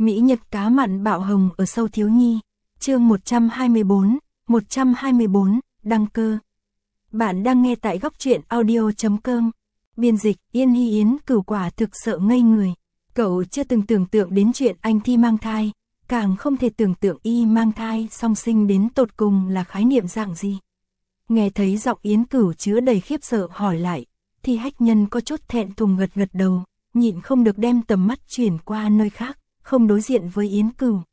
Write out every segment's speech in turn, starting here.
Mỹ Nhật cá mặn bạo hồng ở sâu thiếu nhi. Chương 124, đăng cơ. Bạn đang nghe tại góc truyện audio.com. Biên dịch Yên Hy Yến. Cửu quả thực sợ ngây người. Cậu chưa từng tưởng tượng đến chuyện anh Thi mang thai, càng không thể tưởng tượng y mang thai song sinh đến tột cùng là khái niệm dạng gì. Nghe thấy giọng Yến Cửu chứa đầy khiếp sợ hỏi lại, thì Hách Nhân có chút thẹn thùng gật gật đầu, nhịn không được đem tầm mắt chuyển qua nơi khác, không đối diện với Yến Cửu.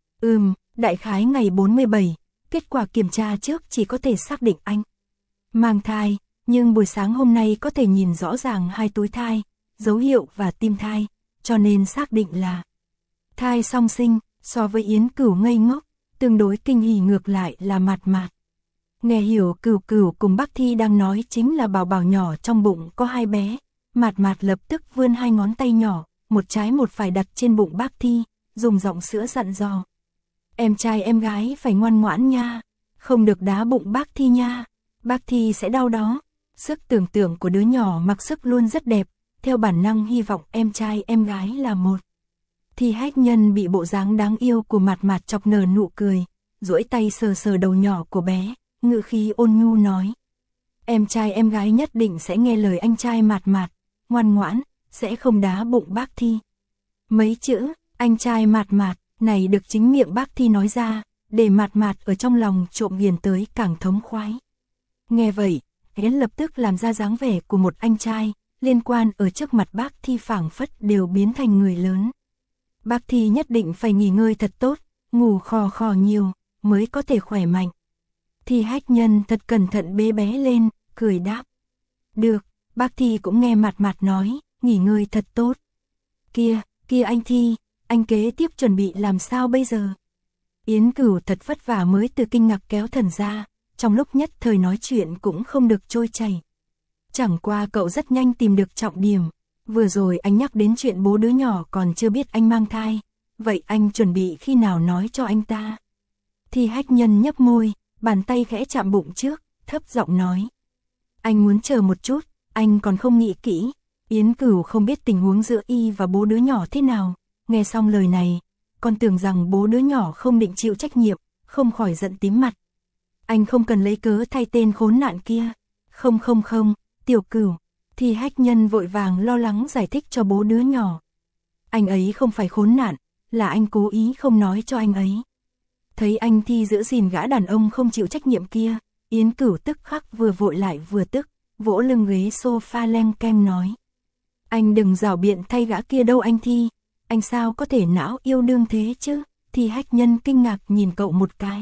Đại khái ngày 47, kết quả kiểm tra trước chỉ có thể xác định anh mang thai, nhưng buổi sáng hôm nay có thể nhìn rõ ràng hai túi thai, dấu hiệu và tim thai, cho nên xác định là thai song sinh. So với Yến Cửu ngây ngốc, tương đối kinh hỉ ngược lại là Mạt Mạt. Nghe hiểu Cửu Cửu cùng Bác Thi đang nói chính là bảo bảo nhỏ trong bụng có hai bé, Mạt Mạt lập tức vươn hai ngón tay nhỏ, một trái một phải đặt trên bụng Bác Thi, dùng giọng sữa dặn dò. Em trai em gái phải ngoan ngoãn nha, không được đá bụng Bác Thi nha, Bác Thi sẽ đau đó. Sức tưởng tượng của đứa nhỏ mặc sức luôn rất đẹp, theo bản năng hy vọng em trai em gái là một. Thì Hách Nhân bị bộ dáng đáng yêu của Mạt Mạt chọc nở nụ cười, duỗi tay sờ sờ đầu nhỏ của bé, ngữ khí ôn nhu nói. Em trai em gái nhất định sẽ nghe lời anh trai Mạt Mạt, ngoan ngoãn, sẽ không đá bụng Bác Thi. Mấy chữ, anh trai Mạt Mạt, này được chính miệng Bác Thi nói ra, để Mạt Mạt ở trong lòng trộm ghiền tới càng thống khoái. Nghe vậy, Yến lập tức làm ra dáng vẻ của một anh trai, liên quan ở trước mặt Bác Thi phảng phất đều biến thành người lớn. Bác Thi nhất định phải nghỉ ngơi thật tốt, ngủ khò khò nhiều, mới có thể khỏe mạnh. Thì Hách Nhân thật cẩn thận bế bé lên, cười đáp. Được, Bác Thi cũng nghe Mạt Mạt nói, nghỉ ngơi thật tốt. Kia anh Thi, anh kế tiếp chuẩn bị làm sao bây giờ? Yến Cửu thật vất vả mới từ kinh ngạc kéo thần ra, trong lúc nhất thời nói chuyện cũng không được trôi chảy. Chẳng qua cậu rất nhanh tìm được trọng điểm. Vừa rồi anh nhắc đến chuyện bố đứa nhỏ còn chưa biết anh mang thai, vậy anh chuẩn bị khi nào nói cho anh ta? Thì Hách Nhân nhấp môi, bàn tay khẽ chạm bụng trước, thấp giọng nói. Anh muốn chờ một chút, anh còn không nghĩ kỹ. Yến Cửu không biết tình huống giữa y và bố đứa nhỏ thế nào, nghe xong lời này, còn tưởng rằng bố đứa nhỏ không định chịu trách nhiệm, không khỏi giận tím mặt. Anh không cần lấy cớ thay tên khốn nạn kia. Không, Tiểu Cửu. Thì Hách Nhân vội vàng lo lắng giải thích cho bố đứa nhỏ. Anh ấy không phải khốn nạn, là anh cố ý không nói cho anh ấy. Thấy anh Thi giữ gìn gã đàn ông không chịu trách nhiệm kia, Yến Cửu tức khắc vừa vội lại vừa tức, vỗ lưng ghế sofa leng keng nói. Anh đừng rảo biện thay gã kia đâu anh Thi, anh sao có thể não yêu đương thế chứ? Thì Hách Nhân kinh ngạc nhìn cậu một cái.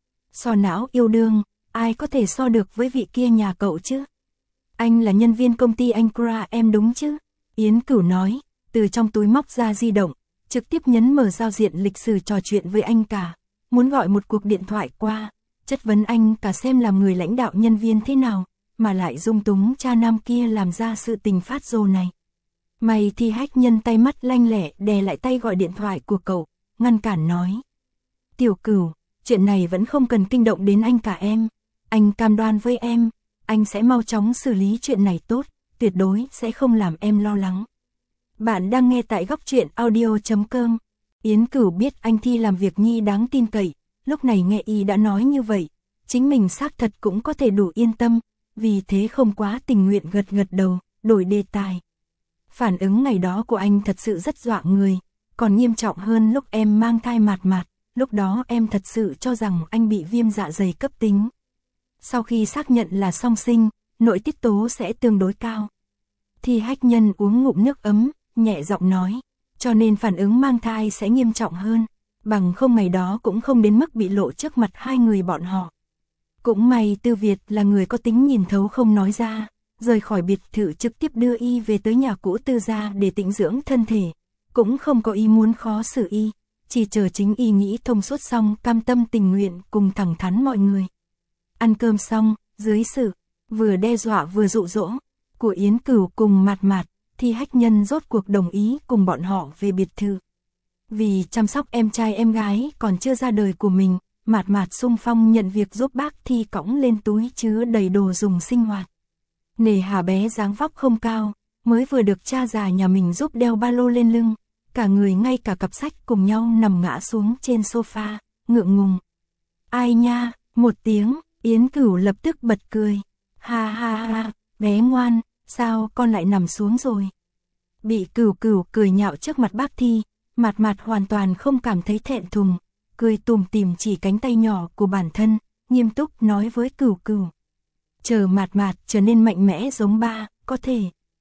So não yêu đương, ai có thể so được với vị kia nhà cậu chứ? Anh là nhân viên công ty anh Kra em đúng chứ? Yến Cửu nói, từ trong túi móc ra di động, trực tiếp nhấn mở giao diện lịch sử trò chuyện với anh cả, muốn gọi một cuộc điện thoại qua, chất vấn anh cả xem làm người lãnh đạo nhân viên thế nào, mà lại dung túng cha nam kia làm ra sự tình phát rồ này. Mày thì Hách Nhân tay mắt lanh lẹ đè lại tay gọi điện thoại của cậu, ngăn cản nói. Tiểu Cửu, chuyện này vẫn không cần kinh động đến anh cả em, anh cam đoan với em. Anh sẽ mau chóng xử lý chuyện này tốt, tuyệt đối sẽ không làm em lo lắng. Bạn đang nghe tại góc truyện audio.com. Yến Cửu biết anh Thi làm việc nhi đáng tin cậy, lúc này nghe y đã nói như vậy, chính mình xác thật cũng có thể đủ yên tâm, vì thế không quá tình nguyện gật gật đầu, đổi đề tài. Phản ứng ngày đó của anh thật sự rất dọa người, còn nghiêm trọng hơn lúc em mang thai Mạt Mạt, lúc đó em thật sự cho rằng anh bị viêm dạ dày cấp tính. Sau khi xác nhận là song sinh, nội tiết tố sẽ tương đối cao. Thì Hách Nhân uống ngụm nước ấm, nhẹ giọng nói, cho nên phản ứng mang thai sẽ nghiêm trọng hơn, bằng không ngày đó cũng không đến mức bị lộ trước mặt hai người bọn họ. Cũng may Tư Việt là người có tính nhìn thấu không nói ra, rời khỏi biệt thự trực tiếp đưa y về tới nhà cũ Tư gia để tĩnh dưỡng thân thể, cũng không có ý muốn khó xử y, chỉ chờ chính y nghĩ thông suốt xong cam tâm tình nguyện cùng thẳng thắn mọi người. Ăn cơm xong, dưới sự vừa đe dọa vừa dụ dỗ của Yến Cửu cùng Mạt Mạt, thì Hách Nhân rốt cuộc đồng ý cùng bọn họ về biệt thự. Vì chăm sóc em trai em gái còn chưa ra đời của mình, Mạt Mạt xung phong nhận việc giúp Bác Thi cõng lên túi chứa đầy đồ dùng sinh hoạt. Nề hà bé dáng vóc không cao, mới vừa được cha già nhà mình giúp đeo ba lô lên lưng, cả người ngay cả cặp sách cùng nhau nằm ngã xuống trên sofa, ngượng ngùng. Ai nha, một tiếng, Yến Cửu lập tức bật cười. Ha ha ha, bé ngoan, sao con lại nằm xuống rồi? Bị Cửu Cửu cười nhạo trước mặt bác Thi, Mạt Mạt hoàn toàn không cảm thấy thẹn thùng, cười tủm tỉm chỉ cánh tay nhỏ của bản thân, nghiêm túc nói với Cửu Cửu. Chờ Mạt Mạt trở nên mạnh mẽ giống ba, có thể.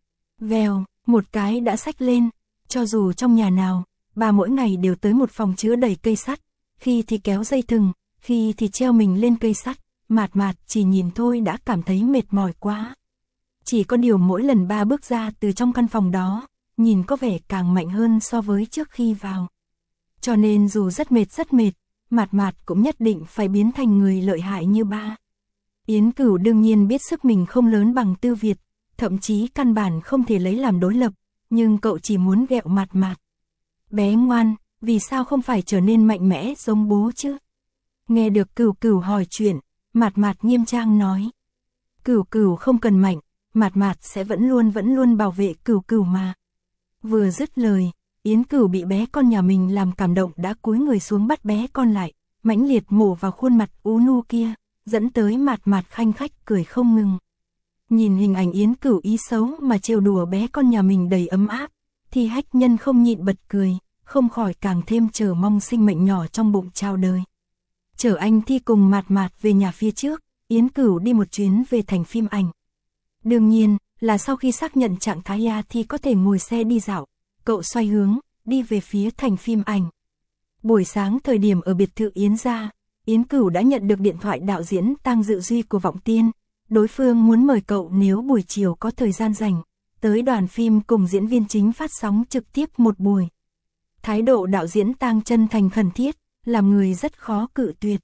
Vèo, một cái đã xách lên, cho dù trong nhà nào, bà mỗi ngày đều tới một phòng chứa đầy cây sắt, khi thì kéo dây thừng, khi thì treo mình lên cây sắt, Mạt Mạt chỉ nhìn thôi đã cảm thấy mệt mỏi quá. Chỉ có điều mỗi lần ba bước ra từ trong căn phòng đó, nhìn có vẻ càng mạnh hơn so với trước khi vào. Cho nên dù rất mệt, Mạt Mạt cũng nhất định phải biến thành người lợi hại như ba. Yến Cửu đương nhiên biết sức mình không lớn bằng Tư Việt, thậm chí căn bản không thể lấy làm đối lập, nhưng cậu chỉ muốn ghẹo Mạt Mạt. Bé ngoan, vì sao không phải trở nên mạnh mẽ giống bố chứ? Nghe được Cửu Cửu hỏi chuyện, Mạt Mạt nghiêm trang nói. Cửu Cửu không cần mạnh, Mạt Mạt sẽ vẫn luôn bảo vệ Cửu Cửu mà. Vừa dứt lời, Yến Cửu bị bé con nhà mình làm cảm động đã cúi người xuống bắt bé con lại, mãnh liệt mổ vào khuôn mặt ú nu kia, dẫn tới Mạt Mạt khanh khách cười không ngừng. Nhìn hình ảnh Yến Cửu ý xấu mà trêu đùa bé con nhà mình đầy ấm áp, thì Hách Nhân không nhịn bật cười, không khỏi càng thêm chờ mong sinh mệnh nhỏ trong bụng chào đời. Chở anh Thi cùng Mạt Mạt về nhà phía trước, Yến Cửu đi một chuyến về thành phim ảnh. Đương nhiên là sau khi xác nhận trạng thái A thì có thể ngồi xe đi dạo, cậu xoay hướng, đi về phía thành phim ảnh. Buổi sáng thời điểm ở biệt thự Yến gia, Yến Cửu đã nhận được điện thoại đạo diễn Tang Dự Duy của Vọng Tiên. Đối phương muốn mời cậu nếu buổi chiều có thời gian rảnh, tới đoàn phim cùng diễn viên chính phát sóng trực tiếp một buổi. Thái độ đạo diễn Tang chân thành khẩn thiết, làm người rất khó cự tuyệt.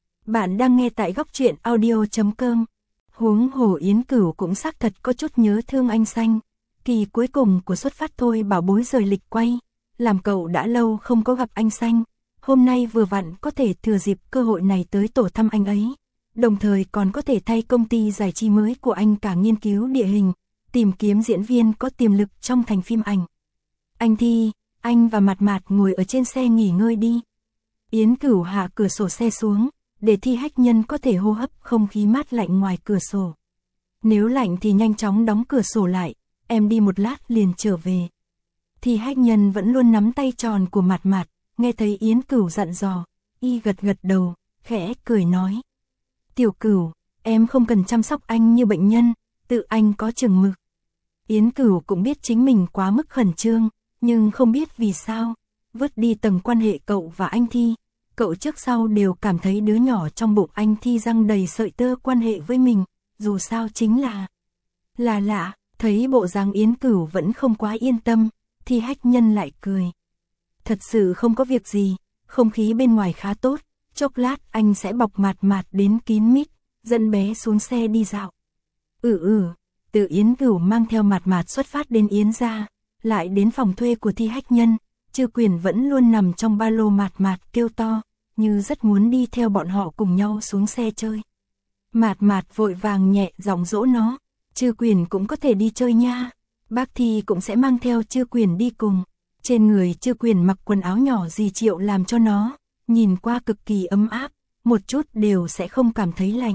Bạn đang nghe tại góc truyện audio.com. Huống hồ Yến Cửu cũng xác thật có chút nhớ thương anh Xanh. Kỳ cuối cùng của Xuất Phát Thôi bảo bối rời lịch quay, làm cậu đã lâu không có gặp anh Xanh. Hôm nay vừa vặn có thể thừa dịp cơ hội này tới tổ thăm anh ấy. Đồng thời còn có thể thay công ty giải trí mới của anh cả nghiên cứu địa hình, tìm kiếm diễn viên có tiềm lực trong thành phim ảnh. Anh Thi, anh và Mạt Mạt ngồi ở trên xe nghỉ ngơi đi. Yến Cửu hạ cửa sổ xe xuống, để Thi Hách Nhân có thể hô hấp không khí mát lạnh ngoài cửa sổ. Nếu lạnh thì nhanh chóng đóng cửa sổ lại, em đi một lát liền trở về. Thi Hách Nhân vẫn luôn nắm tay tròn của Mạt Mạt, nghe thấy Yến Cửu dặn dò, y gật gật đầu, khẽ cười nói. Tiểu Cửu, em không cần chăm sóc anh như bệnh nhân, tự anh có chừng mực. Yến Cửu cũng biết chính mình quá mức khẩn trương, nhưng không biết vì sao, vứt đi tầng quan hệ cậu và anh Thi, cậu trước sau đều cảm thấy đứa nhỏ trong bụng anh Thi răng đầy sợi tơ quan hệ với mình, dù sao chính là lạ, thấy bộ dáng Yến Cửu vẫn không quá yên tâm, thì Hách Nhân lại cười. Thật sự không có việc gì, không khí bên ngoài khá tốt, chốc lát anh sẽ bọc Mạt Mạt đến kín mít, dẫn bé xuống xe đi dạo. Từ Yến Cửu mang theo Mạt Mạt xuất phát đến Yến gia, lại đến phòng thuê của Thi Hách Nhân, Trư Quyền vẫn luôn nằm trong ba lô Mạt Mạt kêu to, như rất muốn đi theo bọn họ cùng nhau xuống xe chơi. Mạt Mạt vội vàng nhẹ giọng dỗ nó, Trư Quyền cũng có thể đi chơi nha, bác Thi cũng sẽ mang theo Trư Quyền đi cùng. Trên người Trư Quyền mặc quần áo nhỏ dì Triệu làm cho nó, nhìn qua cực kỳ ấm áp, một chút đều sẽ không cảm thấy lạnh.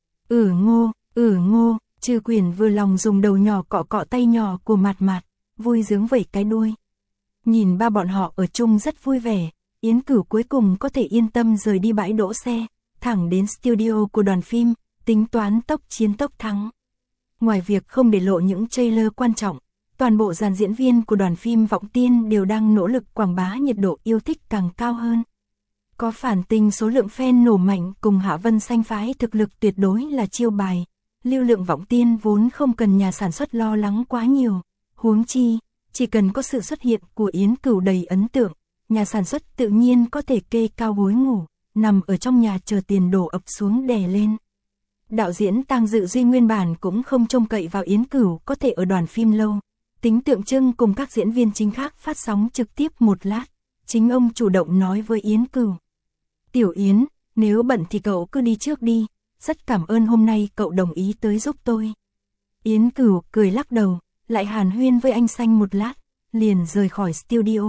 Ngô, Trư Quyền vừa lòng dùng đầu nhỏ cọ cọ tay nhỏ của Mạt Mạt, vui dướng vẩy cái đuôi. Nhìn ba bọn họ ở chung rất vui vẻ, Yến Cửu cuối cùng có thể yên tâm rời đi bãi đỗ xe, thẳng đến studio của đoàn phim, tính toán tốc chiến tốc thắng. Ngoài việc không để lộ những trailer quan trọng, toàn bộ dàn diễn viên của đoàn phim Vọng Tiên đều đang nỗ lực quảng bá nhiệt độ yêu thích càng cao hơn. Có phản tình số lượng fan nổ mạnh cùng Hạ Vân Xanh phái thực lực tuyệt đối là chiêu bài. Lưu lượng Vọng Tiên vốn không cần nhà sản xuất lo lắng quá nhiều. Huống chi, chỉ cần có sự xuất hiện của Yến Cửu đầy ấn tượng, nhà sản xuất tự nhiên có thể kê cao gối ngủ, nằm ở trong nhà chờ tiền đổ ập xuống đè lên. Đạo diễn Tang Dự Duy nguyên bản cũng không trông cậy vào Yến Cửu có thể ở đoàn phim lâu. Tính tượng trưng cùng các diễn viên chính khác phát sóng trực tiếp một lát, chính ông chủ động nói với Yến Cửu. Tiểu Yến, nếu bận thì cậu cứ đi trước đi, rất cảm ơn hôm nay cậu đồng ý tới giúp tôi. Yến Cửu cười lắc đầu, lại hàn huyên với anh Xanh một lát, liền rời khỏi studio,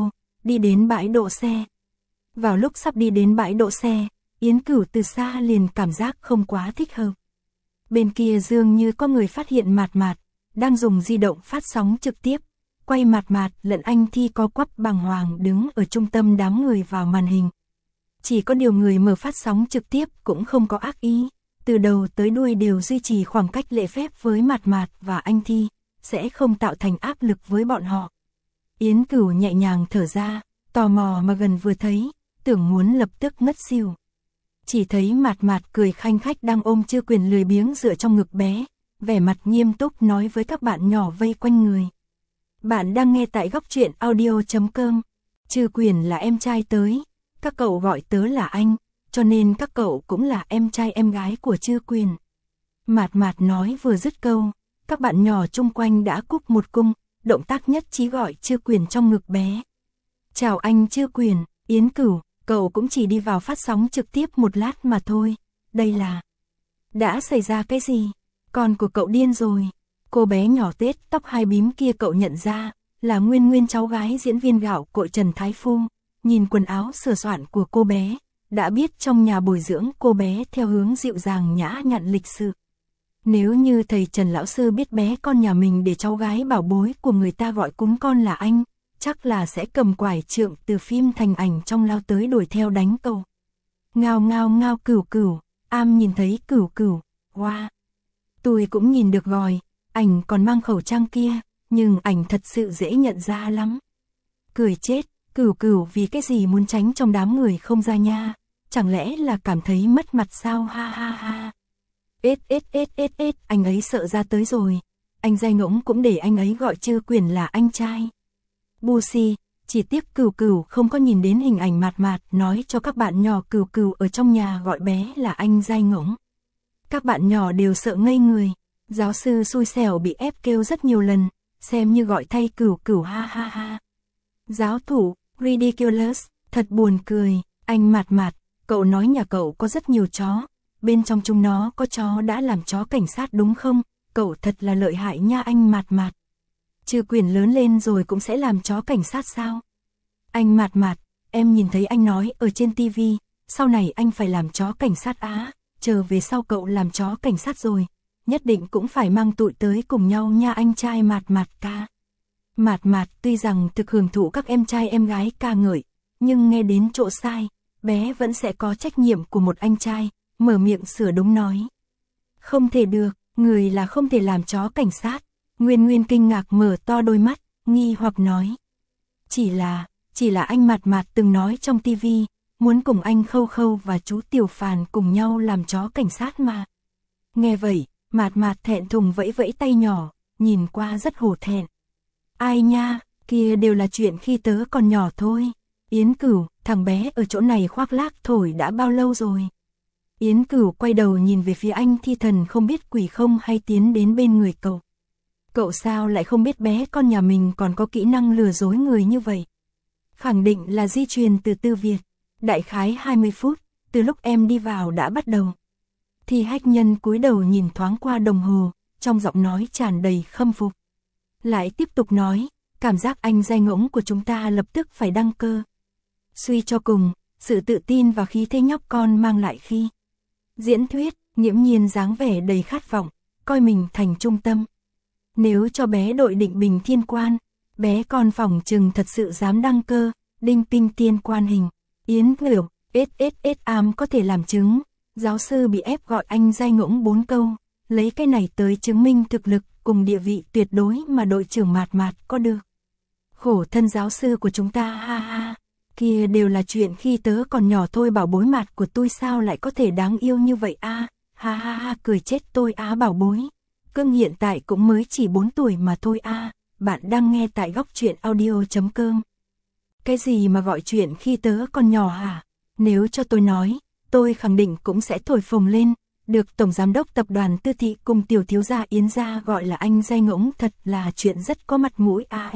đi đến bãi đỗ xe. Vào lúc sắp đi đến bãi đỗ xe, Yến Cửu từ xa liền cảm giác không quá thích hợp. Bên kia dường như có người phát hiện Mạt Mạt, đang dùng di động phát sóng trực tiếp, quay Mạt Mạt lẫn anh Thi co quắp bàng hoàng đứng ở trung tâm đám người vào màn hình. Chỉ có điều người mở phát sóng trực tiếp cũng không có ác ý, từ đầu tới đuôi đều duy trì khoảng cách lễ phép với Mạt Mạt và anh Thi, sẽ không tạo thành áp lực với bọn họ. Yến Cửu nhẹ nhàng thở ra, tò mò mà gần vừa thấy, tưởng muốn lập tức ngất xỉu. Chỉ thấy Mạt Mạt cười khanh khách đang ôm Trư Quyền lười biếng dựa trong ngực bé, vẻ mặt nghiêm túc nói với các bạn nhỏ vây quanh người. Bạn đang nghe tại góc truyện audio.com. Trư Quyền là em trai tới, các cậu gọi tớ là anh, cho nên các cậu cũng là em trai em gái của Trư Quyền. Mạt Mạt nói vừa dứt câu, các bạn nhỏ chung quanh đã cúc một cung, động tác nhất trí gọi Trư Quyền trong ngực bé. Chào anh Trư Quyền, Yến Cửu, cậu cũng chỉ đi vào phát sóng trực tiếp một lát mà thôi, đây là... Đã xảy ra cái gì? Con của cậu điên rồi. Cô bé nhỏ tết tóc hai bím kia cậu nhận ra, là Nguyên cháu gái diễn viên gạo cội Trần Thái Phu. Nhìn quần áo sửa soạn của cô bé, đã biết trong nhà bồi dưỡng cô bé theo hướng dịu dàng nhã nhặn lịch sự. Nếu như thầy Trần lão sư biết bé con nhà mình để cháu gái bảo bối của người ta gọi cúng con là anh, chắc là sẽ cầm quải trượng từ phim thành ảnh trong lao tới đuổi theo đánh cậu. Ngao ngao ngao Cửu Cửu, am nhìn thấy Cửu Cửu, wow. Tôi cũng nhìn được rồi, ảnh còn mang khẩu trang kia, nhưng ảnh thật sự dễ nhận ra lắm. Cười chết, Cửu Cửu vì cái gì muốn tránh trong đám người không ra nha, chẳng lẽ là cảm thấy mất mặt sao, ha ha ha. Anh ấy sợ ra tới rồi, anh Giai Ngỗng cũng để anh ấy gọi Trư Quyền là anh trai. Bu si, chỉ tiếc Cửu Cửu không có nhìn đến hình ảnh Mạt Mạt nói cho các bạn nhỏ Cửu Cửu ở trong nhà gọi bé là anh Giai Ngỗng. Các bạn nhỏ đều sợ ngây người, giáo sư xui xẻo bị ép kêu rất nhiều lần, xem như gọi thay Cửu Cửu, ha ha ha. Giáo thủ, ridiculous, thật buồn cười, anh Mạt Mạt, cậu nói nhà cậu có rất nhiều chó, bên trong chúng nó có chó đã làm chó cảnh sát đúng không? Cậu thật là lợi hại nha anh Mạt Mạt. Trư Quyền lớn lên rồi cũng sẽ làm chó cảnh sát sao? Anh Mạt Mạt, em nhìn thấy anh nói ở trên TV, sau này anh phải làm chó cảnh sát á, chờ về sau cậu làm chó cảnh sát rồi, nhất định cũng phải mang tụi tới cùng nhau nha anh trai Mạt Mạt ca. Mạt Mạt tuy rằng thực hưởng thụ các em trai em gái ca ngợi, nhưng nghe đến chỗ sai, bé vẫn sẽ có trách nhiệm của một anh trai, mở miệng sửa đúng nói. Không thể được, người là không thể làm chó cảnh sát. Nguyên kinh ngạc mở to đôi mắt, nghi hoặc nói. Chỉ là anh Mạt Mạt từng nói trong TV, muốn cùng anh Khâu Khâu và chú Tiểu Phàn cùng nhau làm chó cảnh sát mà. Nghe vậy, Mạt Mạt thẹn thùng vẫy vẫy tay nhỏ, nhìn qua rất hổ thẹn. Ai nha, kia đều là chuyện khi tớ còn nhỏ thôi. Yến Cửu, thằng bé ở chỗ này khoác lác thổi đã bao lâu rồi? Yến Cửu quay đầu nhìn về phía anh Thi Thần không biết quỷ không hay tiến đến bên người cậu. Cậu sao lại không biết bé con nhà mình còn có kỹ năng lừa dối người như vậy? Khẳng định là di truyền từ Tư Việt. Đại khái 20 phút, từ lúc em đi vào đã bắt đầu. Thì Hách Nhân cúi đầu nhìn thoáng qua đồng hồ, trong giọng nói tràn đầy khâm phục. Lại tiếp tục nói, cảm giác anh Giai Ngỗng của chúng ta lập tức phải đăng cơ. Suy cho cùng, sự tự tin và khí thế nhóc con mang lại khi diễn thuyết, nghiễm nhiên dáng vẻ đầy khát vọng, coi mình thành trung tâm. Nếu cho bé đội Định Bình Thiên Quan, bé con phỏng chừng thật sự dám đăng cơ, đinh tinh tiên quan hình. Yến Cửu, am có thể làm chứng, giáo sư bị ép gọi anh Giai Ngỗng 4 câu, lấy cái này tới chứng minh thực lực cùng địa vị tuyệt đối mà đội trưởng Mạt Mạt có được. Khổ thân giáo sư của chúng ta, ha ha, kia đều là chuyện khi tớ còn nhỏ thôi, bảo bối Mạt của tôi sao lại có thể đáng yêu như vậy a, ha ha ha, cười chết tôi á bảo bối. Cưng hiện tại cũng mới chỉ 4 tuổi mà thôi a. Bạn đang nghe tại góc truyện audio.com. Cái gì mà gọi chuyện khi tớ còn nhỏ hả? Nếu cho tôi nói, tôi khẳng định cũng sẽ thổi phồng lên. Được Tổng Giám đốc Tập đoàn Tư Thị cùng tiểu thiếu gia Yến gia gọi là anh Giai Ngỗng thật là chuyện rất có mặt mũi a.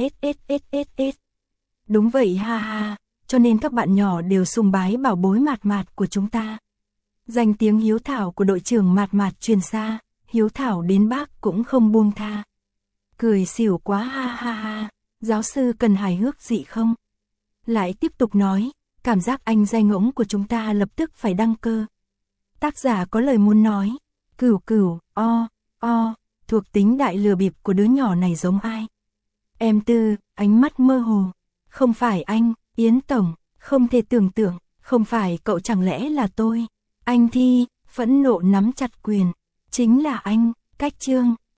Đúng vậy ha ha, cho nên các bạn nhỏ đều sùng bái bảo bối Mạt Mạt của chúng ta. Danh tiếng hiếu thảo của đội trưởng Mạt Mạt truyền xa, hiếu thảo đến bác cũng không buông tha. Cười xỉu quá, ha ha ha, giáo sư cần hài hước gì không? Lại tiếp tục nói, cảm giác anh dai ngỗng của chúng ta lập tức phải đăng cơ. Tác giả có lời muốn nói, Cửu Cửu, thuộc tính đại lừa bịp của đứa nhỏ này giống ai? Em Tư, ánh mắt mơ hồ. Không phải anh, Yến Tổng, không thể tưởng tượng, không phải cậu chẳng lẽ là tôi? Anh Thi, phẫn nộ nắm chặt quyền. Chính là anh, Cách Chương.